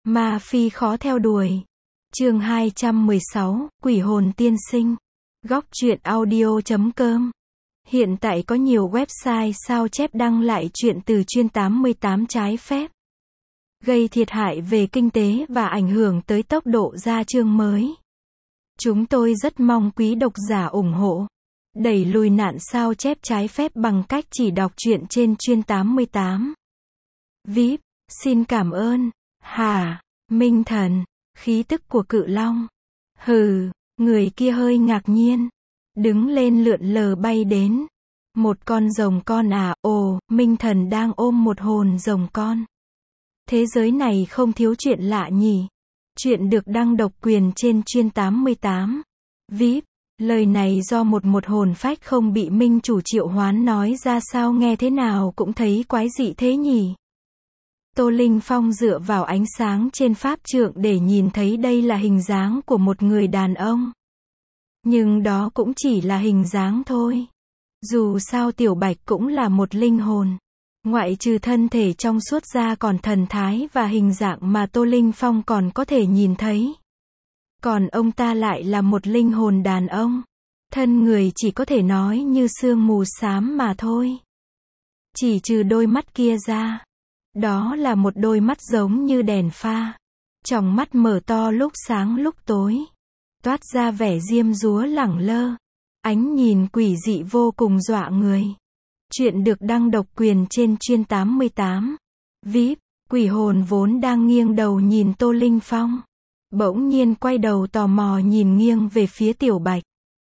Ma phi khó theo đuổi. Chương 216, Quỷ hồn tiên sinh. Góc truyện audio.com. Hiện tại có nhiều website sao chép đăng lại truyện từ chuyên 88 trái phép, gây thiệt hại về kinh tế và ảnh hưởng tới tốc độ ra chương mới. Chúng tôi rất mong quý độc giả ủng hộ, đẩy lùi nạn sao chép trái phép bằng cách chỉ đọc truyện trên chuyên 88. VIP, xin cảm ơn. Hả, Minh Thần, khí tức của cự long. Hừ, người kia hơi ngạc nhiên, đứng lên lượn lờ bay đến. Một con rồng con à, ồ, Minh Thần đang ôm một hồn rồng con. Thế giới này không thiếu chuyện lạ nhỉ. Chuyện được đăng độc quyền trên chuyên 88. VIP, lời này do một hồn phách không bị minh chủ triệu hoán nói ra sao nghe thế nào cũng thấy quái dị thế nhỉ. Tô Linh Phong dựa vào ánh sáng trên pháp trượng để nhìn thấy đây là hình dáng của một người đàn ông. Nhưng đó cũng chỉ là hình dáng thôi. Dù sao Tiểu Bạch cũng là một linh hồn. Ngoại trừ thân thể trong suốt ra còn thần thái và hình dạng mà Tô Linh Phong còn có thể nhìn thấy. Còn ông ta lại là một linh hồn đàn ông. Thân người chỉ có thể nói như sương mù xám mà thôi. Chỉ trừ đôi mắt kia ra. Đó là một đôi mắt giống như đèn pha. Tròng mắt mở to lúc sáng lúc tối. Toát ra vẻ diêm dúa lẳng lơ. Ánh nhìn quỷ dị vô cùng dọa người. Chuyện được đăng độc quyền trên chuyên 88. VIP, quỷ hồn vốn đang nghiêng đầu nhìn Tô Linh Phong. Bỗng nhiên quay đầu tò mò nhìn nghiêng về phía Tiểu Bạch.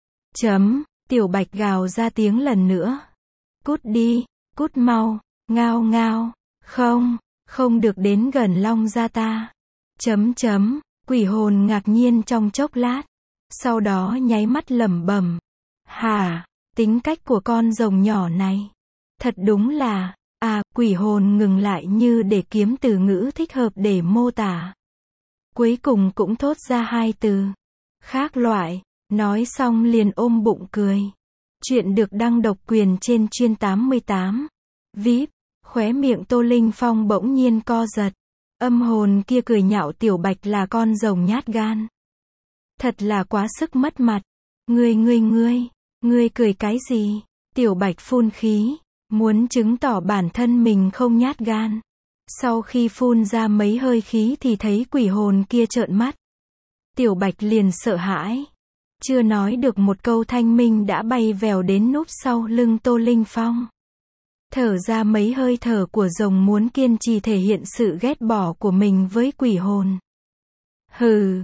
Tiểu Bạch gào ra tiếng lần nữa. Cút đi, cút mau, ngao ngao. Không được đến gần long gia ta. Quỷ hồn ngạc nhiên trong chốc lát. Sau đó nháy mắt lẩm bẩm. Hả, tính cách của con rồng nhỏ này. Thật đúng là, quỷ hồn ngừng lại như để kiếm từ ngữ thích hợp để mô tả. Cuối cùng cũng thốt ra hai từ. Khác loại, nói xong liền ôm bụng cười. Chuyện được đăng độc quyền trên chuyên 88. VIP, khóe miệng Tô Linh Phong bỗng nhiên co giật. Âm hồn kia cười nhạo Tiểu Bạch là con rồng nhát gan. Thật là quá sức mất mặt. Ngươi cười cái gì? Tiểu Bạch phun khí, muốn chứng tỏ bản thân mình không nhát gan. Sau khi phun ra mấy hơi khí thì thấy quỷ hồn kia trợn mắt. Tiểu Bạch liền sợ hãi. Chưa nói được một câu thanh minh đã bay vèo đến núp sau lưng Tô Linh Phong. Thở ra mấy hơi thở của rồng muốn kiên trì thể hiện sự ghét bỏ của mình với quỷ hồn. Hừ,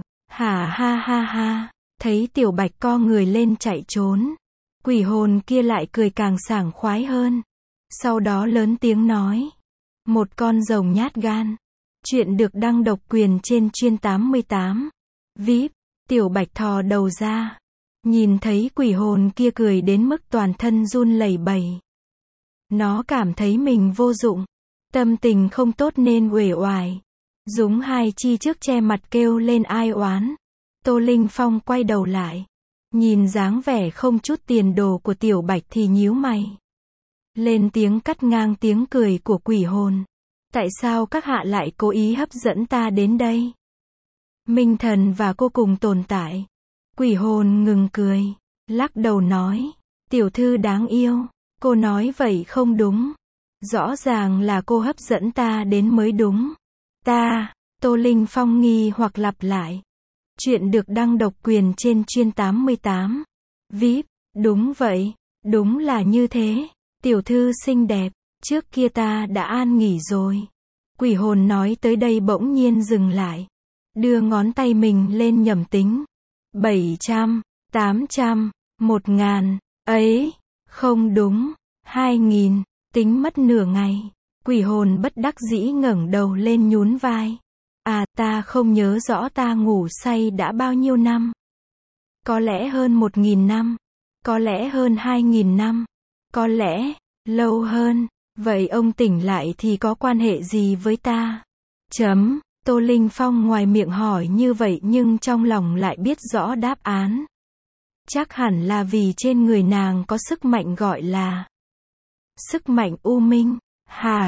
ha. Thấy Tiểu Bạch co người lên chạy trốn. Quỷ hồn kia lại cười càng sảng khoái hơn. Sau đó lớn tiếng nói. Một con rồng nhát gan. Chuyện được đăng độc quyền trên chuyên 88. VIP, Tiểu Bạch thò đầu ra. Nhìn thấy quỷ hồn kia cười đến mức toàn thân run lẩy bẩy. Nó cảm thấy mình vô dụng. Tâm tình không tốt nên uể oải. Dúng hai chi trước che mặt kêu lên ai oán. Tô Linh Phong quay đầu lại. Nhìn dáng vẻ không chút tiền đồ của Tiểu Bạch thì nhíu mày. Lên tiếng cắt ngang tiếng cười của quỷ hồn. Tại sao các hạ lại cố ý hấp dẫn ta đến đây? Minh Thần và cô cùng tồn tại. Quỷ hồn ngừng cười. Lắc đầu nói. Tiểu thư đáng yêu. Cô nói vậy không đúng. Rõ ràng là cô hấp dẫn ta đến mới đúng. Tô Linh Phong nghi hoặc lặp lại. Chuyện được đăng độc quyền trên chuyên 88. VIP, đúng vậy, đúng là như thế. Tiểu thư xinh đẹp, trước kia ta đã an nghỉ rồi. Quỷ hồn nói tới đây bỗng nhiên dừng lại. Đưa ngón tay mình lên nhẩm tính. 700, 800, 1000, ấy, không đúng, 2000, tính mất nửa ngày. Quỷ hồn bất đắc dĩ ngẩng đầu lên nhún vai. Ta không nhớ rõ ta ngủ say đã bao nhiêu năm. Có lẽ hơn 1000 năm. Có lẽ hơn 2000 năm. Có lẽ, lâu hơn. Vậy ông tỉnh lại thì có quan hệ gì với ta? Tô Linh Phong ngoài miệng hỏi như vậy nhưng trong lòng lại biết rõ đáp án. Chắc hẳn là vì trên người nàng có sức mạnh gọi là sức mạnh u minh. Hả?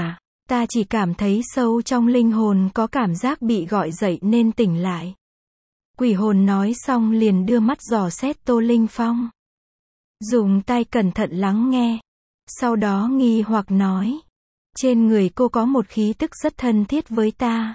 ta chỉ cảm thấy sâu trong linh hồn có cảm giác bị gọi dậy nên tỉnh lại. Quỷ hồn nói xong liền đưa mắt dò xét Tô Linh Phong. Dùng tai cẩn thận lắng nghe. Sau đó nghi hoặc nói. Trên người cô có một khí tức rất thân thiết với ta.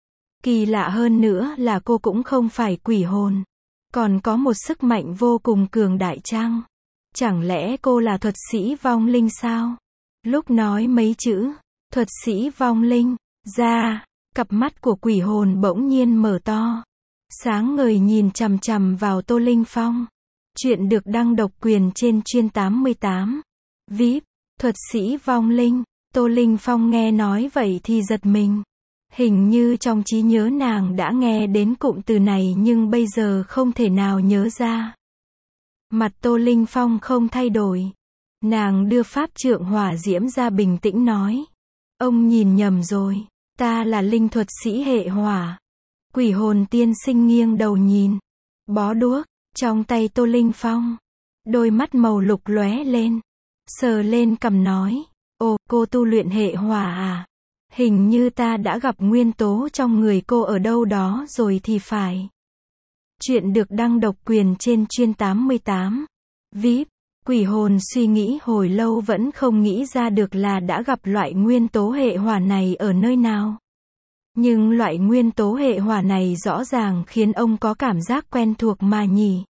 Kỳ lạ hơn nữa là cô cũng không phải quỷ hồn. Còn có một sức mạnh vô cùng cường đại chăng? Chẳng lẽ cô là thuật sĩ vong linh sao? Lúc nói mấy chữ, thuật sĩ vong linh, ra, cặp mắt của quỷ hồn bỗng nhiên mở to. Sáng ngời nhìn chằm chằm vào Tô Linh Phong. Chuyện được đăng độc quyền trên chuyên 88. VIP, thuật sĩ vong linh. Tô Linh Phong nghe nói vậy thì giật mình. Hình như trong trí nhớ nàng đã nghe đến cụm từ này nhưng bây giờ không thể nào nhớ ra. Mặt Tô Linh Phong không thay đổi. Nàng đưa pháp trượng hỏa diễm ra bình tĩnh nói. Ông nhìn nhầm rồi. Ta là linh thuật sĩ hệ hỏa. Quỷ hồn tiên sinh nghiêng đầu nhìn. Bó đuốc, trong tay Tô Linh Phong. Đôi mắt màu lục lóe lên. Sờ lên cằm nói. Ồ, cô tu luyện hệ hỏa à? Hình như ta đã gặp nguyên tố trong người cô ở đâu đó rồi thì phải. Chuyện được đăng độc quyền trên chuyên 88. VIP, quỷ hồn suy nghĩ hồi lâu vẫn không nghĩ ra được là đã gặp loại nguyên tố hệ hỏa này ở nơi nào. Nhưng loại nguyên tố hệ hỏa này rõ ràng khiến ông có cảm giác quen thuộc mà nhỉ.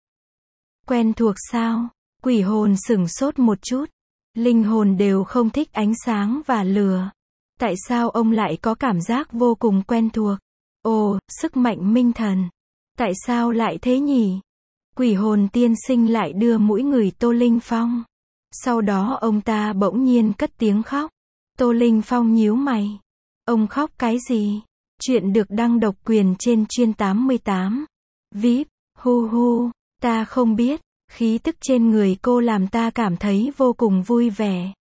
Quen thuộc sao? Quỷ hồn sửng sốt một chút. Linh hồn đều không thích ánh sáng và lửa. Tại sao ông lại có cảm giác vô cùng quen thuộc? Ồ, sức mạnh minh thần. Tại sao lại thế nhỉ? Quỷ hồn tiên sinh lại đưa mũi người Tô Linh Phong. Sau đó ông ta bỗng nhiên cất tiếng khóc. Tô Linh Phong nhíu mày. Ông khóc cái gì? Chuyện được đăng độc quyền trên chuyên 88. VIP, hu hu, ta không biết. Khí tức trên người cô làm ta cảm thấy vô cùng vui vẻ.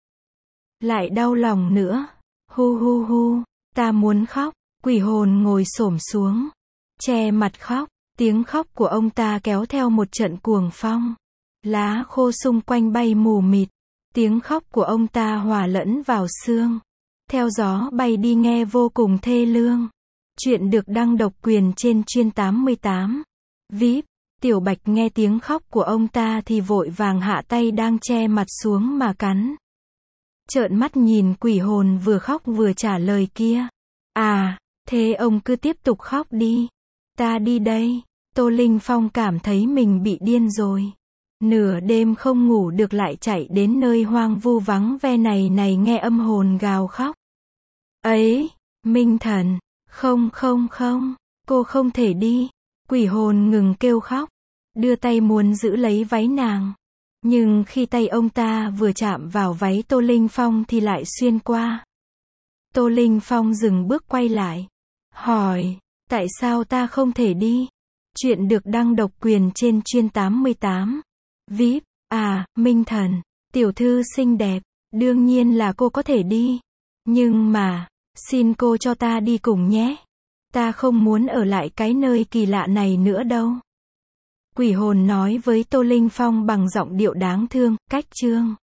Lại đau lòng nữa. Hu hu hu, ta muốn khóc. Quỷ hồn ngồi xổm xuống. Che mặt khóc. Tiếng khóc của ông ta kéo theo một trận cuồng phong. Lá khô xung quanh bay mù mịt. Tiếng khóc của ông ta hòa lẫn vào xương. Theo gió bay đi nghe vô cùng thê lương. Chuyện được đăng độc quyền trên chuyên 88. VIP, Tiểu Bạch nghe tiếng khóc của ông ta thì vội vàng hạ tay đang che mặt xuống mà cắn. Trợn mắt nhìn quỷ hồn vừa khóc vừa trả lời kia. À, thế ông cứ tiếp tục khóc đi. Ta đi đây. Tô Linh Phong cảm thấy mình bị điên rồi. Nửa đêm không ngủ được lại chạy đến nơi hoang vu vắng ve này nghe âm hồn gào khóc. Ấy, minh thần, không, cô không thể đi. Quỷ hồn ngừng kêu khóc, đưa tay muốn giữ lấy váy nàng. Nhưng khi tay ông ta vừa chạm vào váy Tô Linh Phong thì lại xuyên qua. Tô Linh Phong dừng bước quay lại. Hỏi, tại sao ta không thể đi? Chuyện được đăng độc quyền trên chuyên 88. VIP, à, minh thần, tiểu thư xinh đẹp, đương nhiên là cô có thể đi. Nhưng mà, xin cô cho ta đi cùng nhé. Ta không muốn ở lại cái nơi kỳ lạ này nữa đâu. Quỷ hồn nói với Tô Linh Phong bằng giọng điệu đáng thương, cách chương.